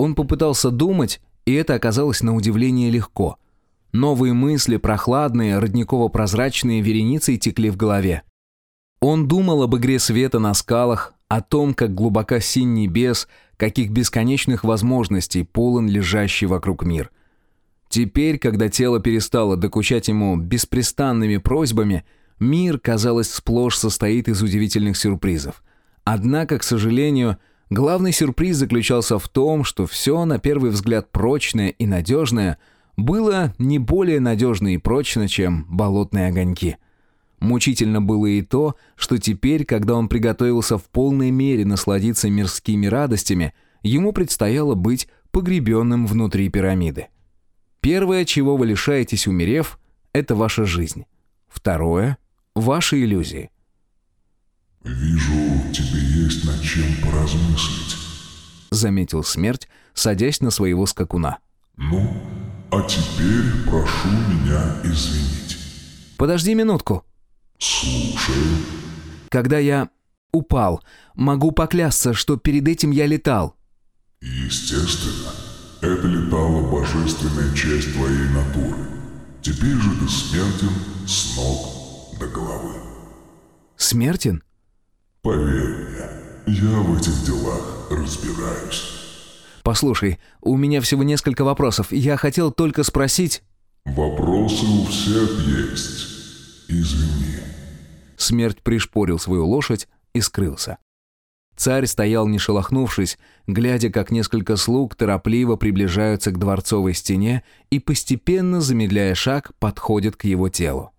Он попытался думать, и это оказалось на удивление легко. Новые мысли, прохладные, родниково-прозрачные вереницей текли в голове. Он думал об игре света на скалах, о том, как глубока синь небес, каких бесконечных возможностей полон лежащий вокруг мир. Теперь, когда тело перестало докучать ему беспрестанными просьбами, мир, казалось, сплошь состоит из удивительных сюрпризов. Однако, к сожалению, главный сюрприз заключался в том, что все, на первый взгляд, прочное и надежное, было не более надежно и прочно, чем болотные огоньки. Мучительно было и то, что теперь, когда он приготовился в полной мере насладиться мирскими радостями, ему предстояло быть погребенным внутри пирамиды. Первое, чего вы лишаетесь, умерев, это ваша жизнь. Второе — ваши иллюзии. «Вижу, тебе есть над чем поразмыслить», — заметил смерть, садясь на своего скакуна. «Ну, а теперь прошу меня извинить». «Подожди минутку». «Слушаю». «Когда я упал, могу поклясться, что перед этим я летал». «Естественно. Это летала божественная часть твоей натуры. Теперь же ты смертен с ног до головы». «Смертен?» «Поверь мне, я в этих делах разбираюсь». «Послушай, у меня всего несколько вопросов. Я хотел только спросить...» «Вопросы у всех есть. Извини». Смерть пришпорил свою лошадь и скрылся. Царь стоял не шелохнувшись, глядя, как несколько слуг торопливо приближаются к дворцовой стене и, постепенно замедляя шаг, подходят к его телу.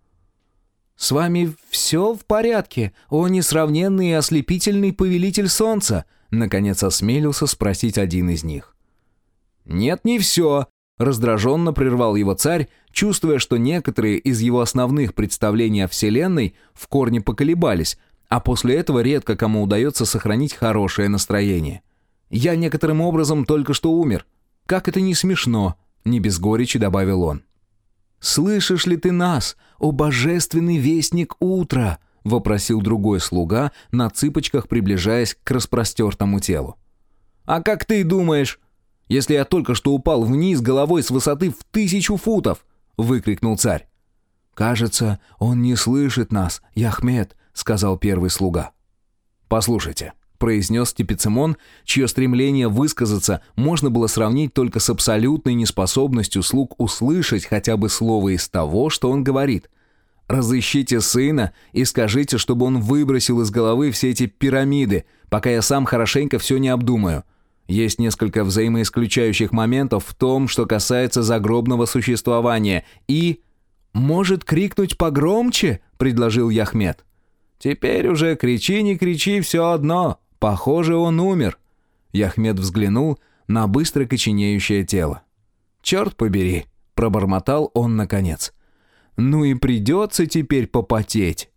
«С вами все в порядке, о несравненный и ослепительный повелитель солнца?» Наконец осмелился спросить один из них. «Нет, не все», — раздраженно прервал его царь, чувствуя, что некоторые из его основных представлений о Вселенной в корне поколебались, а после этого редко кому удается сохранить хорошее настроение. «Я некоторым образом только что умер. Как это не смешно», — не без горечи добавил он. «Слышишь ли ты нас, о божественный вестник утра?» — вопросил другой слуга, на цыпочках приближаясь к распростертому телу. «А как ты думаешь, если я только что упал вниз головой с высоты в 1000 футов?» — выкрикнул царь. «Кажется, он не слышит нас, Яхмет», — сказал первый слуга. «Послушайте», — произнес Тепицемон, чье стремление высказаться можно было сравнить только с абсолютной неспособностью слуг услышать хотя бы слово из того, что он говорит. «Разыщите сына и скажите, чтобы он выбросил из головы все эти пирамиды, пока я сам хорошенько все не обдумаю. Есть несколько взаимоисключающих моментов в том, что касается загробного существования, и...» «Может, крикнуть погромче?» — предложил Яхмет. «Теперь уже кричи, не кричи, все одно. Похоже, он умер». Яхмет взглянул на быстро коченеющее тело. «Черт побери», — пробормотал он наконец. «Ну и придется теперь попотеть».